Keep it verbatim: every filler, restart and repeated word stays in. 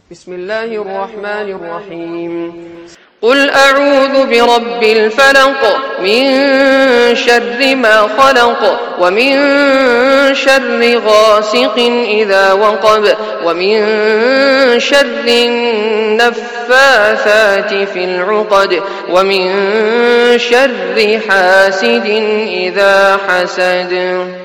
بسم الله الرحمن الرحيم قل أعوذ برب الفلق من شر ما خلق ومن شر غاسق إذا وقب ومن شر النفاثات في العقد ومن شر حاسد إذا حسد.